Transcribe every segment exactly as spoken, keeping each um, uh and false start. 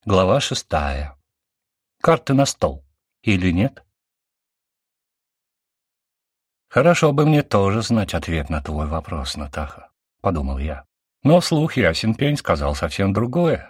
Глава шестая. Карты на стол. Или нет? «Хорошо бы мне тоже знать ответ на твой вопрос, Натаха», — подумал я. Но вслух ясен пень сказал совсем другое.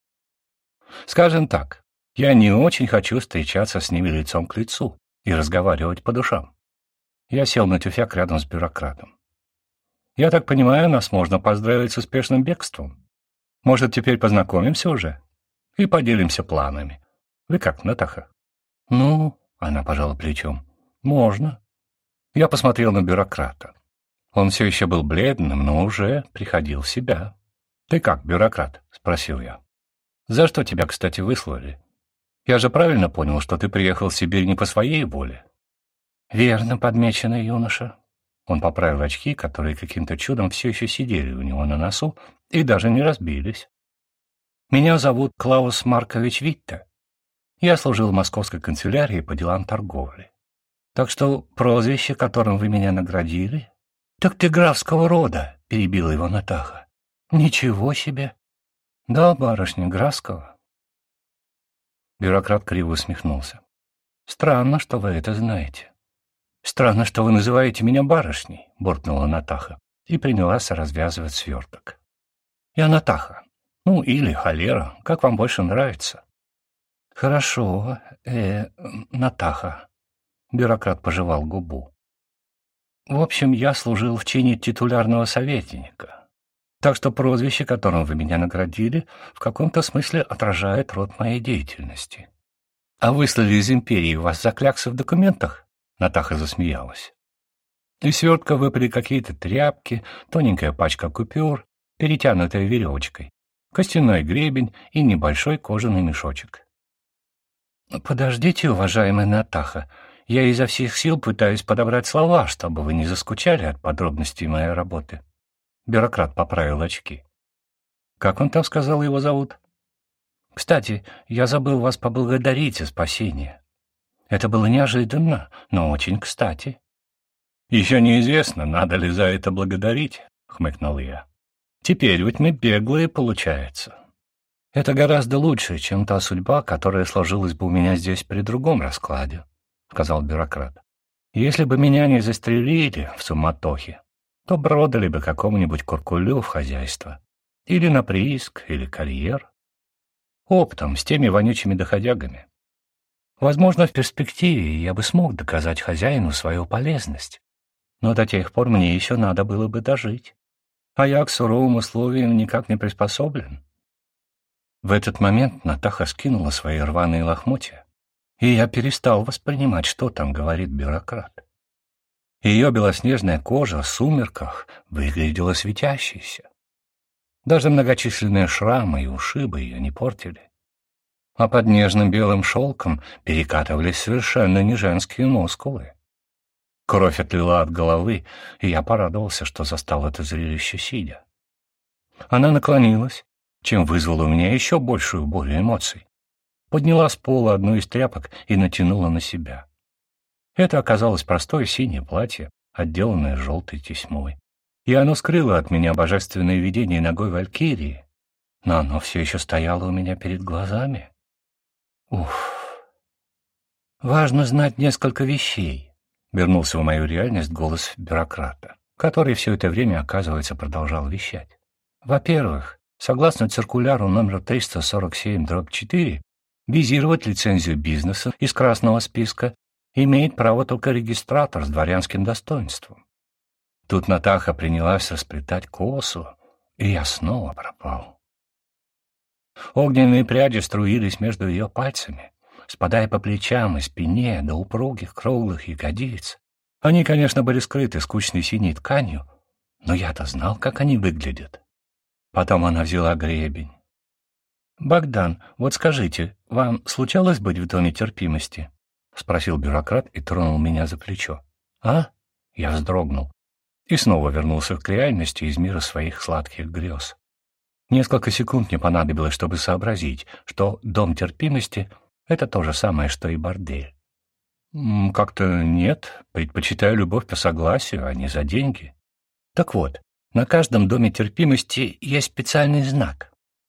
Скажем так, я не очень хочу встречаться с ними лицом к лицу и разговаривать по душам. Я сел на тюфяк рядом с бюрократом. «Я так понимаю, нас можно поздравить с успешным бегством. Может, теперь познакомимся уже и поделимся планами. Вы как, Натаха?» «Ну», — она пожала плечом, — «можно». Я посмотрел на бюрократа. Он все еще был бледным, но уже приходил в себя. «Ты как, бюрократ?» — спросил я. «За что тебя, кстати, выслали? Я же правильно понял, что ты приехал в Сибирь не по своей воле?» «Верно подмечено, юноша». Он поправил очки, которые каким-то чудом все еще сидели у него на носу и даже не разбились. «Меня зовут Клаус Маркович Витте. Я служил в московской канцелярии по делам торговли. Так что прозвище, которым вы меня наградили...» «Так ты графского рода», — перебила его Натаха. «Ничего себе!» «Да, барышня, графского». Бюрократ криво усмехнулся. «Странно, что вы это знаете». «Странно, что вы называете меня барышней», — буркнула Натаха и принялась развязывать сверток. «Я Натаха. Ну, или холера, как вам больше нравится». «Хорошо, э, Натаха». Бюрократ пожевал губу. «В общем, я служил в чине титулярного советника. Так что прозвище, которым вы меня наградили, в каком-то смысле отражает род моей деятельности. А выслали из империи вас за кляксы в документах?» Натаха засмеялась. Из свертка выпали какие-то тряпки, тоненькая пачка купюр, перетянутая веревочкой, костяной гребень и небольшой кожаный мешочек. «Подождите, уважаемая Натаха, я изо всех сил пытаюсь подобрать слова, чтобы вы не заскучали от подробностей моей работы». Бюрократ поправил очки. «Как он там сказал, его зовут?» «Кстати, я забыл вас поблагодарить за спасение. Это было неожиданно, но очень кстати». «Еще неизвестно, надо ли за это благодарить», — хмыкнул я. «Теперь ведь мы беглые, получается. Это гораздо лучше, чем та судьба, которая сложилась бы у меня здесь при другом раскладе», — сказал бюрократ. «Если бы меня не застрелили в суматохе, то продали бы какому-нибудь куркулю в хозяйство. Или на прииск, или карьер. Оптом, с теми вонючими доходягами. Возможно, в перспективе я бы смог доказать хозяину свою полезность. Но до тех пор мне еще надо было бы дожить. А я к суровым условиям никак не приспособлен». В этот момент Натаха скинула свои рваные лохмотья, и я перестал воспринимать, что там говорит бюрократ. Ее белоснежная кожа в сумерках выглядела светящейся. Даже многочисленные шрамы и ушибы ее не портили. А под нежным белым шелком перекатывались совершенно не женские мускулы. Кровь отлила от головы, и я порадовался, что застал это зрелище сидя. Она наклонилась, чем вызвало у меня еще большую боль эмоций. Подняла с пола одну из тряпок и натянула на себя. Это оказалось простое синее платье, отделанное желтой тесьмой. И оно скрыло от меня божественное видение ногой валькирии, но оно все еще стояло у меня перед глазами. Уф. «Важно знать несколько вещей», — вернулся в мою реальность голос бюрократа, который все это время, оказывается, продолжал вещать. «Во-первых, согласно циркуляру номер триста сорок семь дробь четыре, визировать лицензию бизнеса из красного списка имеет право только регистратор с дворянским достоинством». Тут Натаха принялась расплетать косу, и я снова пропал. Огненные пряди струились между ее пальцами, спадая по плечам и спине до упругих круглых ягодиц. Они, конечно, были скрыты скучной синей тканью, но я-то знал, как они выглядят. Потом она взяла гребень. «Богдан, вот скажите, вам случалось быть в доме терпимости?» — спросил бюрократ и тронул меня за плечо. «А?» — я вздрогнул и снова вернулся к реальности из мира своих сладких грез. Несколько секунд мне понадобилось, чтобы сообразить, что дом терпимости — это то же самое, что и бордель. «Как-то нет, предпочитаю любовь по согласию, а не за деньги». Так вот, на каждом доме терпимости есть специальный знак.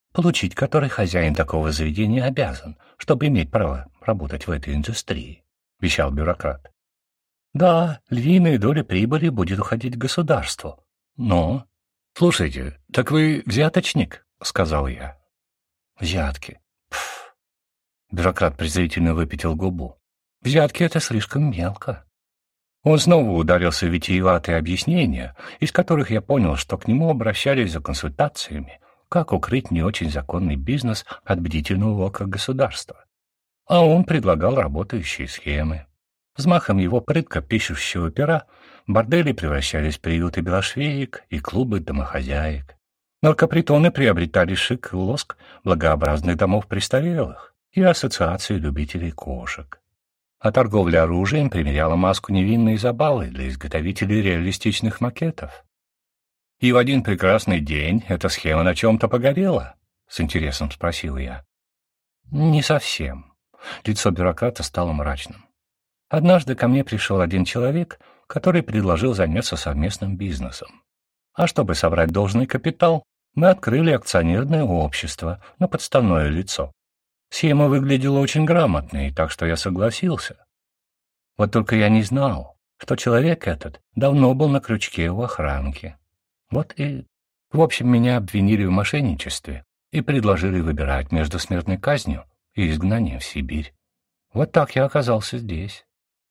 получить который хозяин такого заведения обязан, чтобы иметь право работать в этой индустрии, — вещал бюрократ. Да, львиная доля прибыли будет уходить государству, но... Слушайте, так вы взяточник, — сказал я. Взятки. Пф. Бюрократ презрительно выпятил губу. Взятки — это слишком мелко. Он снова ударился в витиеватые объяснения, из которых я понял, что к нему обращались за консультациями, как укрыть не очень законный бизнес от бдительного ока государства. А он предлагал работающие схемы. Взмахом его прытко пишущего пера бордели превращались в приюты белошвеек и клубы домохозяек. Наркопритоны приобретали шик и лоск благообразных домов престарелых и ассоциации любителей кошек. А торговля оружием примеряла маску невинной забавы для изготовителей реалистичных макетов. И в один прекрасный день эта схема на чем-то погорела? — с интересом спросил я. — Не совсем. Лицо бюрократа стало мрачным. Однажды ко мне пришел один человек, который предложил заняться совместным бизнесом. А чтобы собрать должный капитал, мы открыли акционерное общество на подставное лицо. Схема выглядела очень грамотной, так что я согласился. Вот только я не знал, что человек этот давно был на крючке у охранки. Вот и... В общем, меня обвинили в мошенничестве и предложили выбирать между смертной казнью и изгнанием в Сибирь. Вот так я оказался здесь.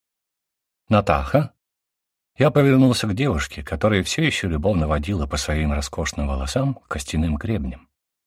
Натаха? Я повернулся к девушке, которая все еще любовно водила по своим роскошным волосам костяным гребнем.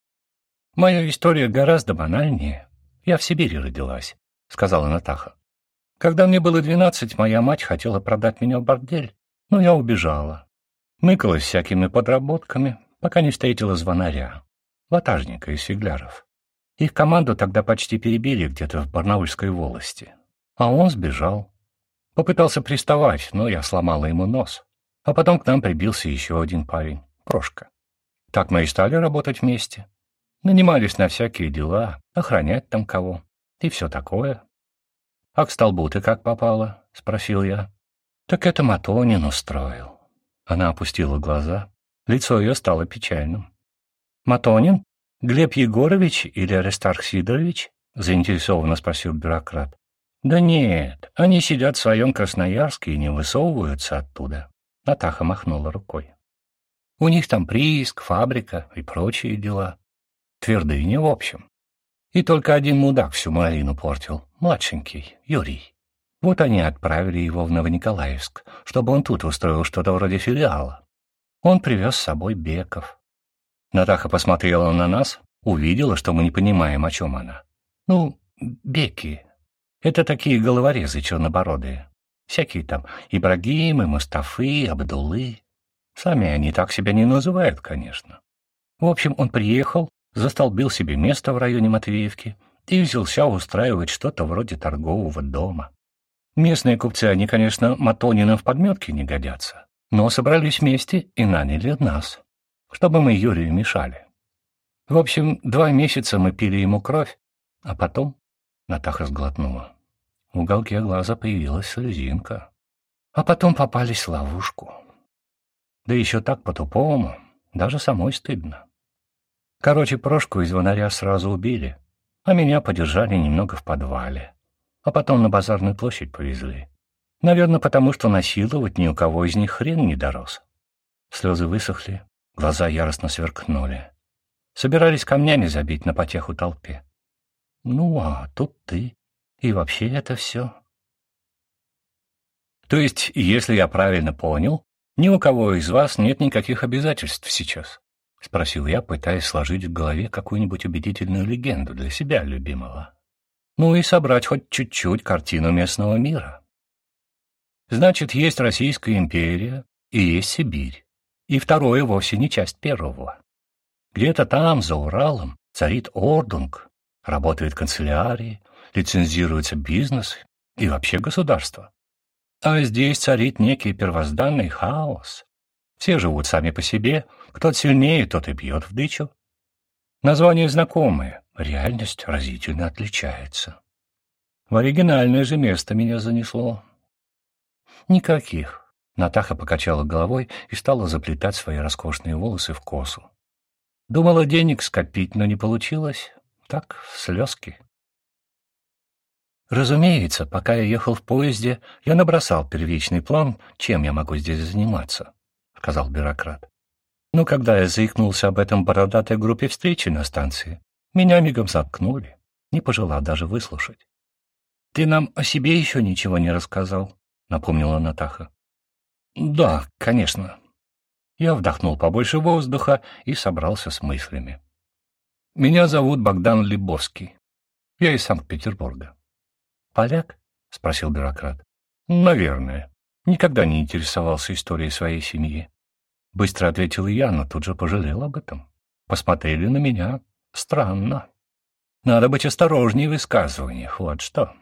«Моя история гораздо банальнее. Я в Сибири родилась», — сказала Натаха. «Когда мне было двенадцать, моя мать хотела продать меня в бордель, но я убежала. Мыкалась всякими подработками, пока не встретила звонаря, ватажника из фигляров. Их команду тогда почти перебили где-то в Барнаульской волости. А он сбежал. Попытался приставать, но я сломала ему нос. А потом к нам прибился еще один парень, Прошка. Так мы и стали работать вместе. Нанимались на всякие дела, охранять там кого и все такое. — А к столбу ты как попала? — спросил я. — Так это Матонин устроил. Она опустила глаза. Лицо ее стало печальным. — Матонин? Глеб Егорович или Аристарх Сидорович? — заинтересованно спросил бюрократ. — Да нет, они сидят в своем Красноярске и не высовываются оттуда. Натаха махнула рукой. У них там прииск, фабрика и прочие дела. Твердыня, в общем. И только один мудак всю малину портил, младшенький, Юрий. Вот они отправили его в Новониколаевск, чтобы он тут устроил что-то вроде филиала. Он привез с собой Беков. Натаха посмотрела на нас, увидела, что мы не понимаем, о чем она. Ну, Беки. Это такие головорезы чернобородые. Всякие там Ибрагимы, Мустафы, Абдулы. Сами они так себя не называют, конечно. В общем, он приехал, застолбил себе место в районе Матвеевки и взялся устраивать что-то вроде торгового дома. Местные купцы, они, конечно, Матониным в подметке не годятся, но собрались вместе и наняли нас, чтобы мы Юрию мешали. В общем, два месяца мы пили ему кровь, а потом... Натаха сглотнула. В уголке глаза появилась слезинка. А потом попались в ловушку. Да еще так по-тупому, даже самой стыдно. Короче, Прошку и звонаря сразу убили, а меня подержали немного в подвале, а потом на базарную площадь повезли. Наверное, потому что насиловать ни у кого из них хрен не дорос. Слезы высохли, глаза яростно сверкнули. Собирались камнями забить на потеху толпе. Ну, а тут ты. И вообще это все. То есть, если я правильно понял, ни у кого из вас нет никаких обязательств сейчас? — спросил я, пытаясь сложить в голове какую-нибудь убедительную легенду для себя любимого. Ну и собрать хоть чуть-чуть картину местного мира. Значит, есть Российская империя и есть Сибирь. И второе вовсе не часть первого. Где-то там, за Уралом, царит ордунг, работает канцелярия, лицензируется бизнес и вообще государство. А здесь царит некий первозданный хаос. Все живут сами по себе, кто сильнее, тот и бьет в дычу. Название знакомое, реальность разительно отличается. В оригинальное же место меня занесло. Никаких. Натаха покачала головой и стала заплетать свои роскошные волосы в косу. Думала денег скопить, но не получилось. Так, слезки. Разумеется, пока я ехал в поезде, я набросал первичный план, чем я могу здесь заниматься, — сказал бюрократ. Но когда я заикнулся об этом бородатой группе встречи на станции, меня мигом заткнули, не пожелав даже выслушать. — Ты нам о себе еще ничего не рассказал, — напомнила Натаха. — Да, конечно. Я вдохнул побольше воздуха и собрался с мыслями. Меня зовут Богдан Лебовский. Я из Санкт-Петербурга. «Поляк?» — спросил бюрократ. «Наверное. Никогда не интересовался историей своей семьи». Быстро ответил я, но тут же пожалел об этом. Посмотрели на меня. Странно. Надо быть осторожнее в высказываниях, вот что.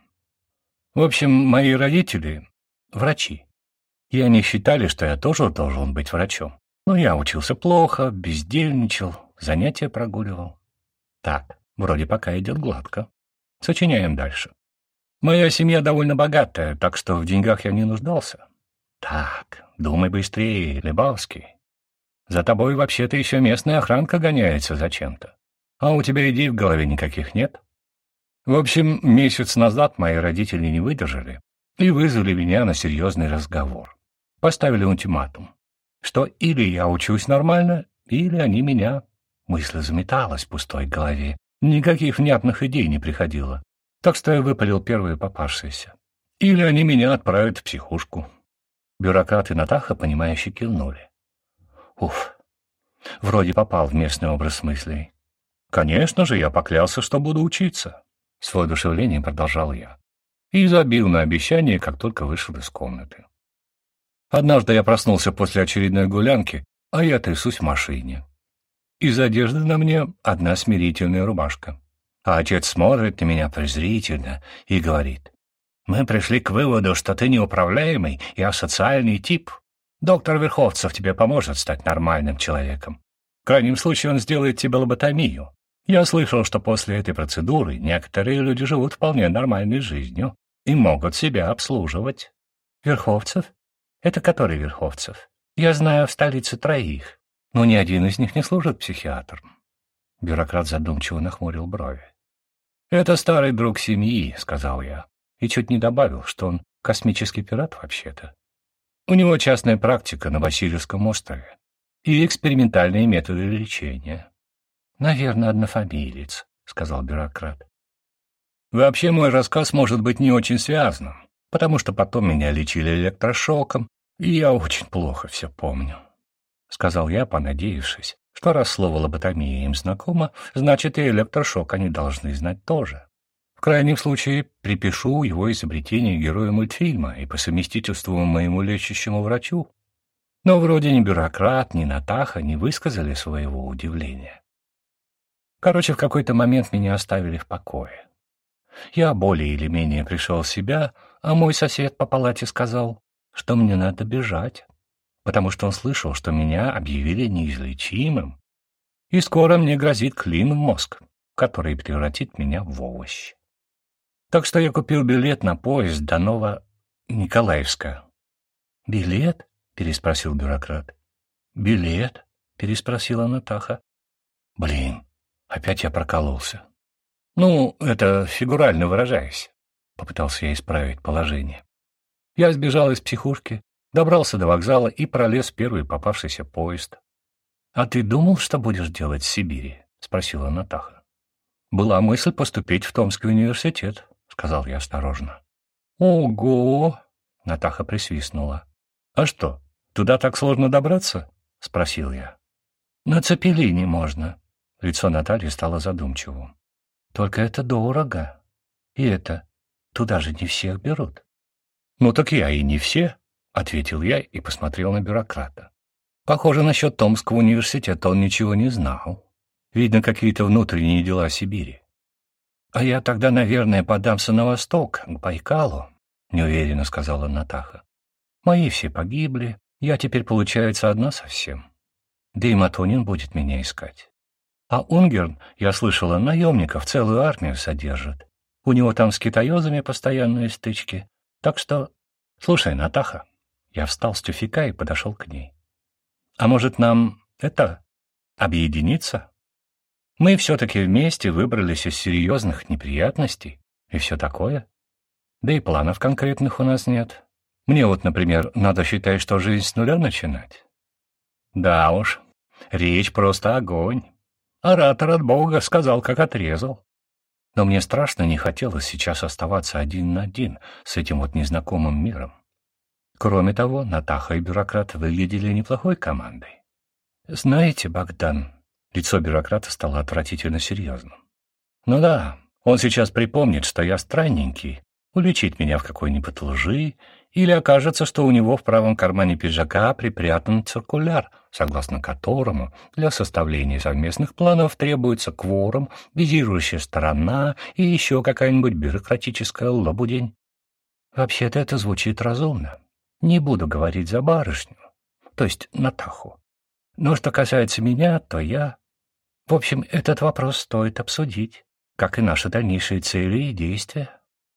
В общем, мои родители — врачи. И они считали, что я тоже должен быть врачом. Но я учился плохо, бездельничал, занятия прогуливал. Так, вроде пока идет гладко. Сочиняем дальше. Моя семья довольно богатая, так что в деньгах я не нуждался. Так, думай быстрее, Лебовский. За тобой вообще-то еще местная охранка гоняется зачем-то. А у тебя идей в голове никаких нет? В общем, месяц назад мои родители не выдержали и вызвали меня на серьезный разговор. Поставили ультиматум, что или я учусь нормально, или они меня. Мысль заметалась в пустой голове. Никаких внятных идей не приходило. Так что я выпалил первые попавшиеся. Или они меня отправят в психушку. Бюрократ и Натаха, понимающе кивнули. Уф, вроде попал в местный образ мыслей. Конечно же, я поклялся, что буду учиться. С воодушевлением продолжал я. И забил на обещание, как только вышел из комнаты. Однажды я проснулся после очередной гулянки, а я трясусь в машине. Из одежды на мне одна смирительная рубашка. А отец смотрит на меня презрительно и говорит: «Мы пришли к выводу, что ты неуправляемый и асоциальный тип. Доктор Верховцев тебе поможет стать нормальным человеком. В крайнем случае он сделает тебе лоботомию. Я слышал, что после этой процедуры некоторые люди живут вполне нормальной жизнью и могут себя обслуживать». «Верховцев? Это который Верховцев? Я знаю в столице троих, но ни один из них не служит психиатром». Бюрократ задумчиво нахмурил брови. «Это старый друг семьи», — сказал я, и чуть не добавил, что он космический пират вообще-то. У него частная практика на Васильевском острове и экспериментальные методы лечения. «Наверное, однофамилец», — сказал бюрократ. «Вообще мой рассказ может быть не очень связанным, потому что потом меня лечили электрошоком, и я очень плохо все помню», — сказал я, понадеявшись, что раз слово лоботомия им знакомо, значит, и электрошок они должны знать тоже. В крайнем случае, припишу его изобретение герою мультфильма и по совместительству моему лечащему врачу. Но вроде ни бюрократ, ни Натаха не высказали своего удивления. Короче, в какой-то момент меня оставили в покое. Я более или менее пришел в себя, а мой сосед по палате сказал, что мне надо бежать, потому что он слышал, что меня объявили неизлечимым, и скоро мне грозит клин в мозг, который превратит меня в овощ. Так что я купил билет на поезд до Ново-Николаевска. «Билет?» — переспросил бюрократ. «Билет?» — переспросила Натаха. «Блин, опять я прокололся». «Ну, это фигурально выражаясь», — попытался я исправить положение. Я сбежал из психушки, добрался до вокзала и пролез в первый попавшийся поезд. «А ты думал, что будешь делать в Сибири?» — спросила Натаха. «Была мысль поступить в Томский университет», — сказал я осторожно. «Ого!» — Натаха присвистнула. «А что, туда так сложно добраться?» — спросил я. «На Цепелине можно». Лицо Натальи стало задумчивым. «Только это дорого. И это, туда же не всех берут». «Ну так я и не все», — ответил я и посмотрел на бюрократа. Похоже, насчет Томского университета он ничего не знал. Видно, какие-то внутренние дела Сибири. «А я тогда, наверное, подамся на восток, к Байкалу», — неуверенно сказала Натаха. «Мои все погибли, я теперь, получается, одна совсем. Да и Матунин будет меня искать. А Унгерн, я слышала, наемников целую армию содержит. У него там с китаёзами постоянные стычки. Так что... Слушай, Натаха». Я встал с тюфяка и подошел к ней. «А может, нам, это, объединиться? Мы все-таки вместе выбрались из серьезных неприятностей и все такое. Да и планов конкретных у нас нет. Мне вот, например, надо считать, что жизнь с нуля начинать. Да уж, речь просто огонь. Оратор от Бога сказал, как отрезал. Но мне страшно не хотелось сейчас оставаться один на один с этим вот незнакомым миром. Кроме того, Натаха и бюрократ выглядели неплохой командой. Знаете, Богдан, лицо бюрократа стало отвратительно серьезным. Ну да, он сейчас припомнит, что я странненький, уличит меня в какой-нибудь лжи, или окажется, что у него в правом кармане пиджака припрятан циркуляр, согласно которому для составления совместных планов требуется кворум, визирующая сторона и еще какая-нибудь бюрократическая лабудень. Вообще-то это звучит разумно. Не буду говорить за барышню, то есть Натаху. Но что касается меня, то я... В общем, этот вопрос стоит обсудить, как и наши дальнейшие цели и действия.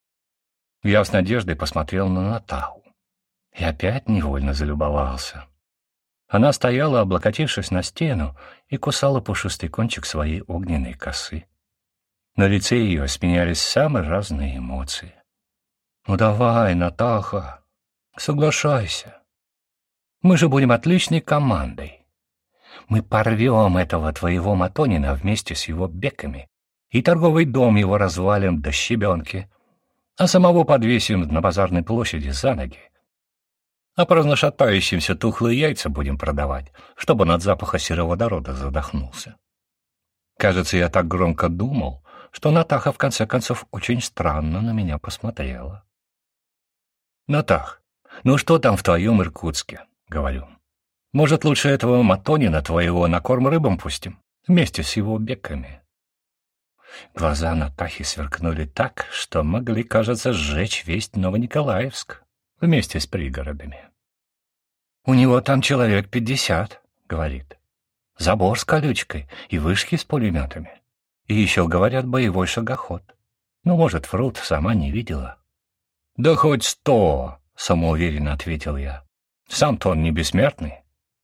Я с надеждой посмотрел на Натаху и опять невольно залюбовался. Она стояла, облокотившись на стену, и кусала пушистый кончик своей огненной косы. На лице ее сменялись самые разные эмоции. «Ну давай, Натаха, соглашайся. Мы же будем отличной командой. Мы порвем этого твоего Матонина вместе с его беками, и торговый дом его развалим до щебенки, а самого подвесим на базарной площади за ноги. А праздношатающимся тухлые яйца будем продавать, чтобы он от запаха сероводорода задохнулся». Кажется, я так громко думал, что Натаха в конце концов очень странно на меня посмотрела. «Натах, ну что там в твоем Иркутске?» — говорю. «Может, лучше этого Матонина твоего на корм рыбам пустим, вместе с его беками?» Глаза Натахи сверкнули так, что могли, кажется, сжечь весь Новониколаевск вместе с пригородами. «У него там человек пятьдесят», — говорит. «Забор с колючкой и вышки с пулеметами. И еще, говорят, боевой шагоход. Ну, может, врут, сама не видела». «Да хоть сто», — самоуверенно ответил я. «Сам-то он не бессмертный».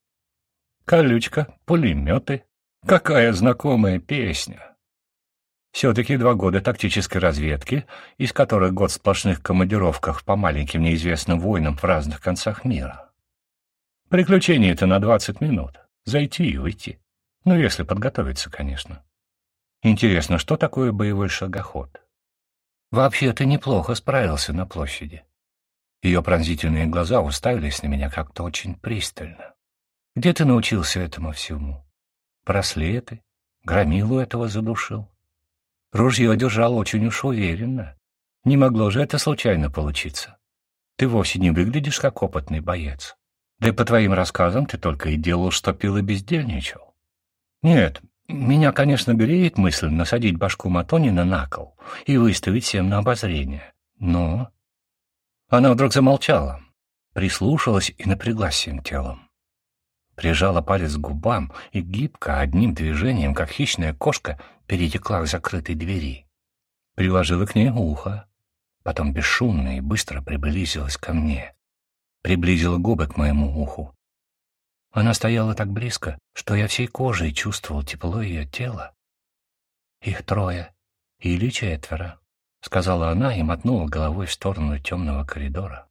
Колючка, пулеметы. Какая знакомая песня. Все-таки два года тактической разведки, из которых год в сплошных командировках по маленьким неизвестным войнам в разных концах мира. Приключение-то на двадцать минут. Зайти и выйти. Ну, если подготовиться, конечно. Интересно, что такое боевой шагоход? Вообще, ты неплохо справился на площади. Ее пронзительные глаза уставились на меня как-то очень пристально. Где ты научился этому всему? Браслеты? Громилу этого задушил? Ружье держал очень уж уверенно. Не могло же это случайно получиться. Ты вовсе не выглядишь как опытный боец. Да и по твоим рассказам ты только и делал, что пил и бездельничал. Нет, меня, конечно, греет мысль насадить башку Матонина на кол и выставить всем на обозрение. Но... Она вдруг замолчала, прислушалась и напряглась всем телом. Прижала палец к губам и гибко, одним движением, как хищная кошка, перетекла к закрытой двери. Приложила к ней ухо, потом бесшумно и быстро приблизилась ко мне. Приблизила губы к моему уху. Она стояла так близко, что я всей кожей чувствовал тепло ее тела. «Их трое или четверо», — сказала она и мотнула головой в сторону темного коридора.